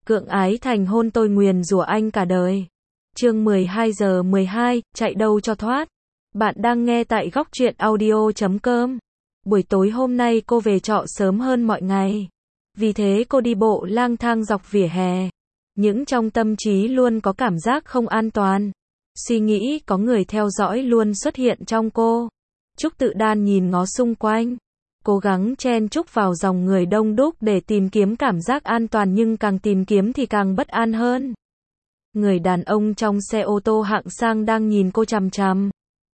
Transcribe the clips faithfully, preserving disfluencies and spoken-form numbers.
Cưỡng ái thành hôn tôi nguyền rủa anh cả đời. Chương mười hai giờ mười hai, chạy đâu cho thoát. Bạn đang nghe tại góc truyện audio chấm com. Buổi tối hôm nay cô về trọ sớm hơn mọi ngày. Vì thế cô đi bộ lang thang dọc vỉa hè. Những trong tâm trí luôn có cảm giác không an toàn. Suy nghĩ có người theo dõi luôn xuất hiện trong cô. Trúc Tự Đan nhìn ngó xung quanh. Cố gắng chen chúc vào dòng người đông đúc để tìm kiếm cảm giác an toàn, nhưng càng tìm kiếm thì càng bất an hơn. Người đàn ông trong xe ô tô hạng sang đang nhìn cô chằm chằm.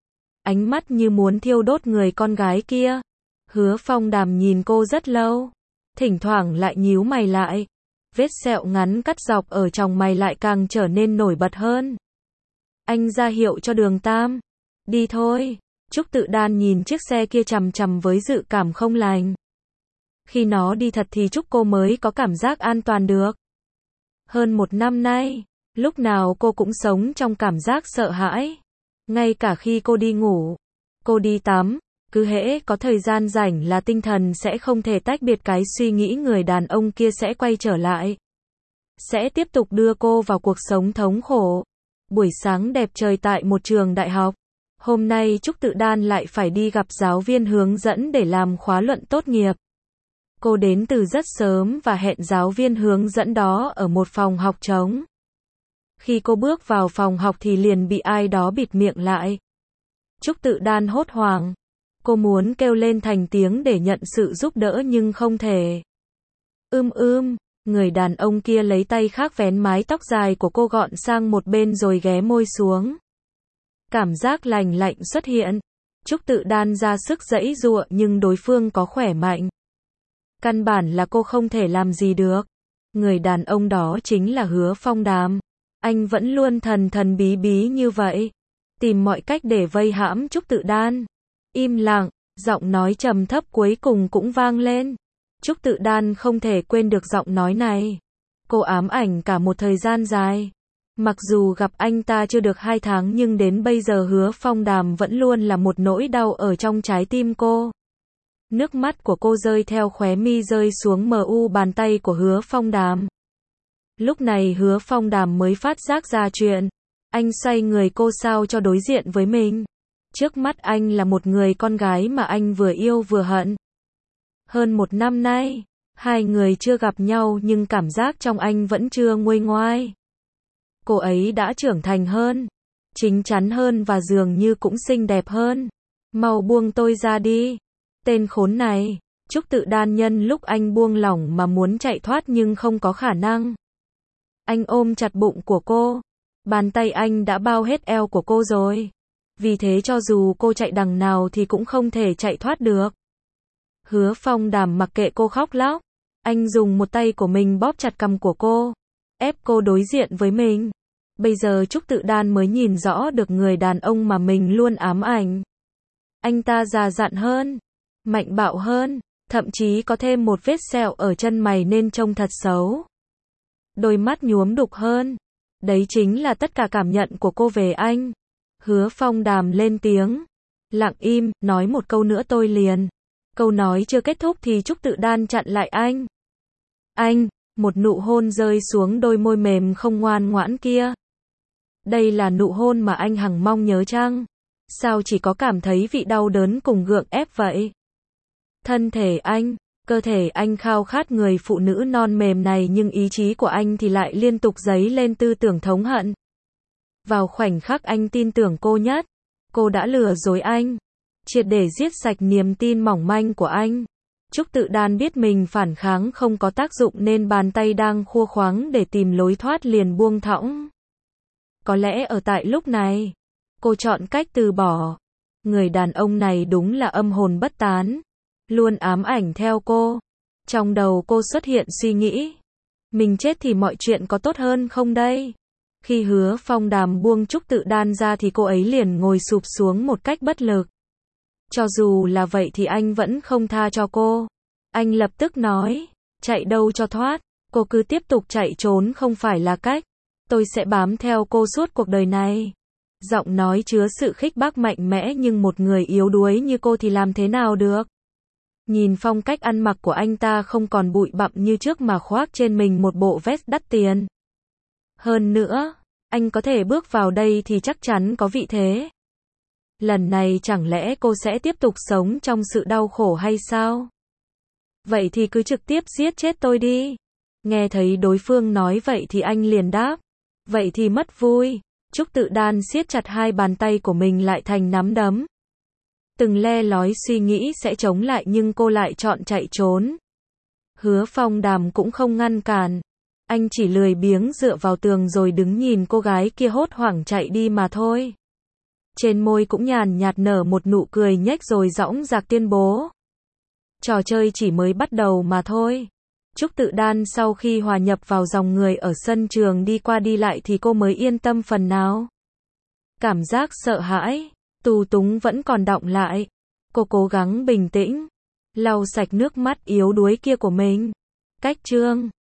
Ánh mắt như muốn thiêu đốt người con gái kia. Hứa Phong Đàm nhìn cô rất lâu. Thỉnh thoảng lại nhíu mày lại. Vết sẹo ngắn cắt dọc ở tròng mày lại càng trở nên nổi bật hơn. Anh ra hiệu cho Đường Tam. Đi thôi. Trúc Tự Đan nhìn chiếc xe kia chằm chằm với dự cảm không lành. Khi nó đi thật thì Trúc cô mới có cảm giác an toàn được. Hơn một năm nay, lúc nào cô cũng sống trong cảm giác sợ hãi. Ngay cả khi cô đi ngủ, cô đi tắm, cứ hễ có thời gian rảnh là tinh thần sẽ không thể tách biệt, cái suy nghĩ người đàn ông kia sẽ quay trở lại. Sẽ tiếp tục đưa cô vào cuộc sống thống khổ. Buổi sáng đẹp trời tại một trường đại học. Hôm nay Trúc Tự Đan lại phải đi gặp giáo viên hướng dẫn để làm khóa luận tốt nghiệp. Cô đến từ rất sớm và hẹn giáo viên hướng dẫn đó ở một phòng học trống. Khi cô bước vào phòng học thì liền bị ai đó bịt miệng lại. Trúc Tự Đan hốt hoảng. Cô muốn kêu lên thành tiếng để nhận sự giúp đỡ nhưng không thể. Ưm ưm, người đàn ông kia lấy tay khác vén mái tóc dài của cô gọn sang một bên rồi ghé môi xuống. Cảm giác lành lạnh xuất hiện. Trúc Tự Đan ra sức giãy giụa nhưng đối phương có khỏe mạnh. Căn bản là cô không thể làm gì được. Người đàn ông đó chính là Hứa Phong Đàm. Anh vẫn luôn thần thần bí bí như vậy. Tìm mọi cách để vây hãm Trúc Tự Đan. Im lặng, giọng nói trầm thấp cuối cùng cũng vang lên. Trúc Tự Đan không thể quên được giọng nói này. Cô ám ảnh cả một thời gian dài. Mặc dù gặp anh ta chưa được hai tháng nhưng đến bây giờ Hứa Phong Đàm vẫn luôn là một nỗi đau ở trong trái tim cô. Nước mắt của cô rơi theo khóe mi rơi xuống mờ u bàn tay của Hứa Phong Đàm. Lúc này Hứa Phong Đàm mới phát giác ra chuyện. Anh xoay người cô sao cho đối diện với mình. Trước mắt anh là một người con gái mà anh vừa yêu vừa hận. Hơn một năm nay, hai người chưa gặp nhau nhưng cảm giác trong anh vẫn chưa nguôi ngoai. Cô ấy đã trưởng thành hơn, chín chắn hơn và dường như cũng xinh đẹp hơn. Mau buông tôi ra đi. Tên khốn này. Trúc Tự Đan nhân lúc anh buông lỏng mà muốn chạy thoát nhưng không có khả năng. Anh ôm chặt bụng của cô. Bàn tay anh đã bao hết eo của cô rồi. Vì thế cho dù cô chạy đằng nào thì cũng không thể chạy thoát được. Hứa Phong Đàm mặc kệ cô khóc lóc. Anh dùng một tay của mình bóp chặt cằm của cô. Ép cô đối diện với mình. Bây giờ Trúc Tự Đan mới nhìn rõ được người đàn ông mà mình luôn ám ảnh. Anh ta già dặn hơn, mạnh bạo hơn, thậm chí có thêm một vết sẹo ở chân mày nên trông thật xấu. Đôi mắt nhuốm đục hơn. Đấy chính là tất cả cảm nhận của cô về anh. Hứa Phong Đàm lên tiếng. Lặng im, nói một câu nữa tôi liền. Câu nói chưa kết thúc thì Trúc Tự Đan chặn lại anh. Anh, một nụ hôn rơi xuống đôi môi mềm không ngoan ngoãn kia. Đây là nụ hôn mà anh hằng mong nhớ chăng? Sao chỉ có cảm thấy vị đau đớn cùng gượng ép vậy? Thân thể anh, cơ thể anh khao khát người phụ nữ non mềm này nhưng ý chí của anh thì lại liên tục dấy lên tư tưởng thống hận. Vào khoảnh khắc anh tin tưởng cô nhất, cô đã lừa dối anh, triệt để giết sạch niềm tin mỏng manh của anh. Trúc Tự Đan biết mình phản kháng không có tác dụng nên bàn tay đang khua khoáng để tìm lối thoát liền buông thõng. Có lẽ ở tại lúc này, cô chọn cách từ bỏ. Người đàn ông này đúng là âm hồn bất tán, luôn ám ảnh theo cô. Trong đầu cô xuất hiện suy nghĩ, mình chết thì mọi chuyện có tốt hơn không đây? Khi Hứa Phong Đàm buông Trúc Tự Đan ra thì cô ấy liền ngồi sụp xuống một cách bất lực. Cho dù là vậy thì anh vẫn không tha cho cô. Anh lập tức nói, chạy đâu cho thoát, cô cứ tiếp tục chạy trốn không phải là cách. Tôi sẽ bám theo cô suốt cuộc đời này. Giọng nói chứa sự khích bác mạnh mẽ nhưng một người yếu đuối như cô thì làm thế nào được? Nhìn phong cách ăn mặc của anh ta không còn bụi bặm như trước mà khoác trên mình một bộ vest đắt tiền. Hơn nữa, anh có thể bước vào đây thì chắc chắn có vị thế. Lần này chẳng lẽ cô sẽ tiếp tục sống trong sự đau khổ hay sao? Vậy thì cứ trực tiếp giết chết tôi đi. Nghe thấy đối phương nói vậy thì anh liền đáp. Vậy thì mất vui. Trúc Tự Đan siết chặt hai bàn tay của mình lại thành nắm đấm. Từng le lói suy nghĩ sẽ chống lại nhưng cô lại chọn chạy trốn. Hứa Phong Đàm cũng không ngăn cản. Anh chỉ lười biếng dựa vào tường rồi đứng nhìn cô gái kia hốt hoảng chạy đi mà thôi. Trên môi cũng nhàn nhạt nở một nụ cười nhếch rồi dõng dạc tuyên bố. Trò chơi chỉ mới bắt đầu mà thôi. Trúc Tự Đan sau khi hòa nhập vào dòng người ở sân trường đi qua đi lại thì cô mới yên tâm phần nào. Cảm giác sợ hãi, tù túng vẫn còn đọng lại. Cô cố gắng bình tĩnh, lau sạch nước mắt yếu đuối kia của mình. Cách chương